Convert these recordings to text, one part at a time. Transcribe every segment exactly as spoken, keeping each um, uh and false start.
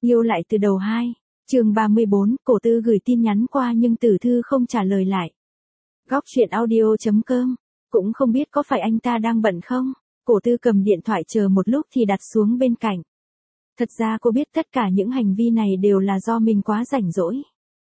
Yêu lại từ đầu hai. Chương ba mươi bốn, Cổ Tư gửi tin nhắn qua nhưng Tử Thư không trả lời lại. Góc truyện audio chấm com. Cũng không biết có phải anh ta đang bận không? Cổ Tư cầm điện thoại chờ một lúc thì đặt xuống bên cạnh. Thật ra cô biết tất cả những hành vi này đều là do mình quá rảnh rỗi.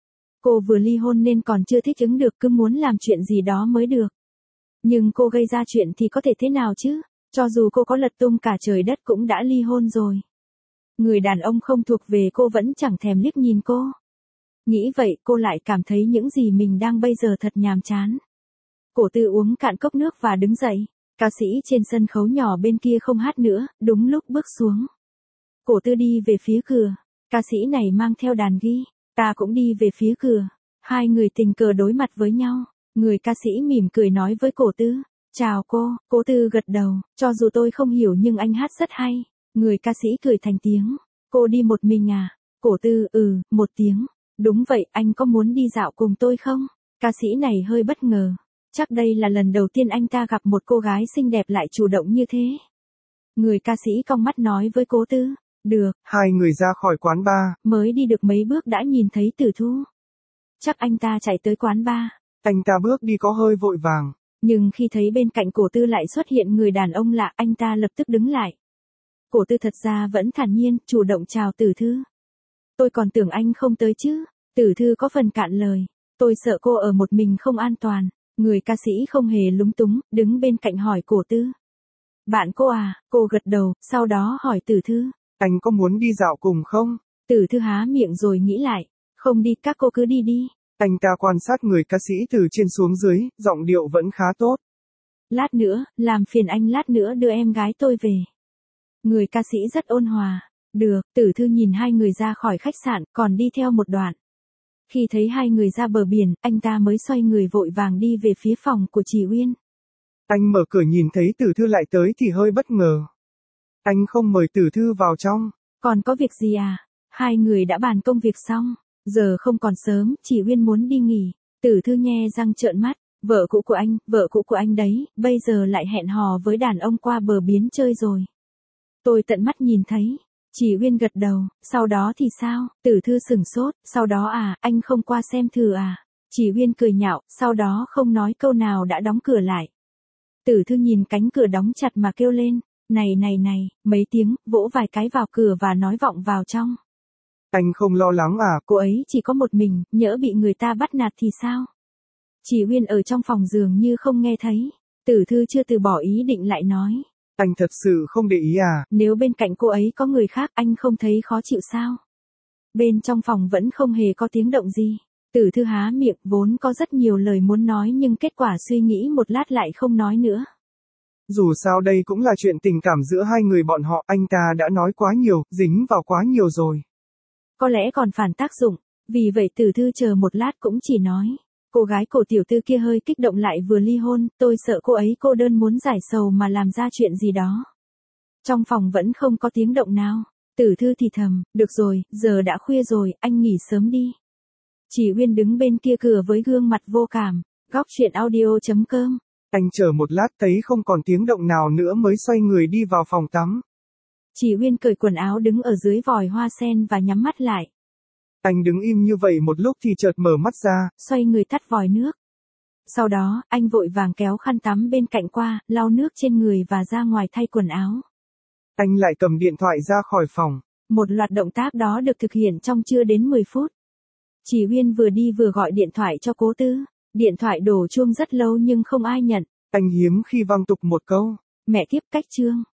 Cô vừa ly hôn nên còn chưa thích ứng được, cứ muốn làm chuyện gì đó mới được. Nhưng cô gây ra chuyện thì có thể thế nào chứ? Cho dù cô có lật tung cả trời đất cũng đã ly hôn rồi. Người đàn ông không thuộc về cô vẫn chẳng thèm liếc nhìn cô. Nghĩ vậy cô lại cảm thấy những gì mình đang bây giờ thật nhàm chán. Cổ Tư uống cạn cốc nước và đứng dậy. Ca sĩ trên sân khấu nhỏ bên kia không hát nữa, đúng lúc bước xuống. Cổ Tư đi về phía cửa. Ca sĩ này mang theo đàn ghi. Ta cũng đi về phía cửa. Hai người tình cờ đối mặt với nhau. Người ca sĩ mỉm cười nói với Cổ Tư. Chào cô. Cổ Tư gật đầu. Cho dù tôi không hiểu nhưng anh hát rất hay. Người ca sĩ cười thành tiếng. Cô đi một mình à? Cổ Tư, ừ, một tiếng. Đúng vậy, anh có muốn đi dạo cùng tôi không? Ca sĩ này hơi bất ngờ. Chắc đây là lần đầu tiên anh ta gặp một cô gái xinh đẹp lại chủ động như thế. Người ca sĩ cong mắt nói với Cố Tư. Được. Hai người ra khỏi quán bar. Mới đi được mấy bước đã nhìn thấy Tử Thu. Chắc anh ta chạy tới quán bar. Anh ta bước đi có hơi vội vàng. Nhưng khi thấy bên cạnh Cổ Tư lại xuất hiện người đàn ông lạ, anh ta lập tức đứng lại. Cổ Tư thật ra vẫn thản nhiên, chủ động chào Tử Thư. Tôi còn tưởng anh không tới chứ. Tử Thư có phần cạn lời. Tôi sợ cô ở một mình không an toàn. Người ca sĩ không hề lúng túng, đứng bên cạnh hỏi Cổ Tư. Bạn cô à? Cô gật đầu, sau đó hỏi Tử Thư. Anh có muốn đi dạo cùng không? Tử Thư há miệng rồi nghĩ lại. Không đi, các cô cứ đi đi. Anh ta quan sát người ca sĩ từ trên xuống dưới, giọng điệu vẫn khá tốt. Lát nữa, làm phiền anh lát nữa đưa em gái tôi về. Người ca sĩ rất ôn hòa. Được. Tử Thư nhìn hai người ra khỏi khách sạn, còn đi theo một đoạn. Khi thấy hai người ra bờ biển, anh ta mới xoay người vội vàng đi về phía phòng của chị Uyên. Anh mở cửa nhìn thấy Tử Thư lại tới thì hơi bất ngờ. Anh không mời Tử Thư vào trong. Còn có việc gì à? Hai người đã bàn công việc xong. Giờ không còn sớm, chị Uyên muốn đi nghỉ. Tử Thư nhe răng trợn mắt. Vợ cũ của anh, vợ cũ của anh đấy, bây giờ lại hẹn hò với đàn ông qua bờ biển chơi rồi. Tôi tận mắt nhìn thấy. Chị Uyên gật đầu, sau đó thì sao? Tử Thư sửng sốt, sau đó à, anh không qua xem thử à? Chị Uyên cười nhạo, sau đó không nói câu nào đã đóng cửa lại. Tử Thư nhìn cánh cửa đóng chặt mà kêu lên, này này này, mấy tiếng, vỗ vài cái vào cửa và nói vọng vào trong. Anh không lo lắng à? Cô ấy chỉ có một mình, nhỡ bị người ta bắt nạt thì sao? Chị Uyên ở trong phòng giường như không nghe thấy. Tử Thư chưa từ bỏ ý định lại nói. Anh thật sự không để ý à? Nếu bên cạnh cô ấy có người khác anh không thấy khó chịu sao? Bên trong phòng vẫn không hề có tiếng động gì. Tử Thư há miệng, vốn có rất nhiều lời muốn nói nhưng kết quả suy nghĩ một lát lại không nói nữa. Dù sao đây cũng là chuyện tình cảm giữa hai người bọn họ, anh ta đã nói quá nhiều, dính vào quá nhiều rồi. Có lẽ còn phản tác dụng, vì vậy Tử Thư chờ một lát cũng chỉ nói. Cô gái Cổ tiểu thư kia hơi kích động lại vừa ly hôn, tôi sợ cô ấy cô đơn muốn giải sầu mà làm ra chuyện gì đó. Trong phòng vẫn không có tiếng động nào. Tử Thư thì thầm, được rồi, giờ đã khuya rồi, anh nghỉ sớm đi. Chị Uyên đứng bên kia cửa với gương mặt vô cảm. Góc truyện audio chấm com. Anh chờ một lát thấy không còn tiếng động nào nữa mới xoay người đi vào phòng tắm. Chị Uyên cởi quần áo đứng ở dưới vòi hoa sen và nhắm mắt lại. Anh đứng im như vậy một lúc thì chợt mở mắt ra. Xoay người tắt vòi nước. Sau đó, anh vội vàng kéo khăn tắm bên cạnh qua, lau nước trên người và ra ngoài thay quần áo. Anh lại cầm điện thoại ra khỏi phòng. Một loạt động tác đó được thực hiện trong chưa đến mười phút. Chị Uyên vừa đi vừa gọi điện thoại cho Cố Tư. Điện thoại đổ chuông rất lâu nhưng không ai nhận. Anh hiếm khi vang tục một câu. Mẹ kiếp cách chương.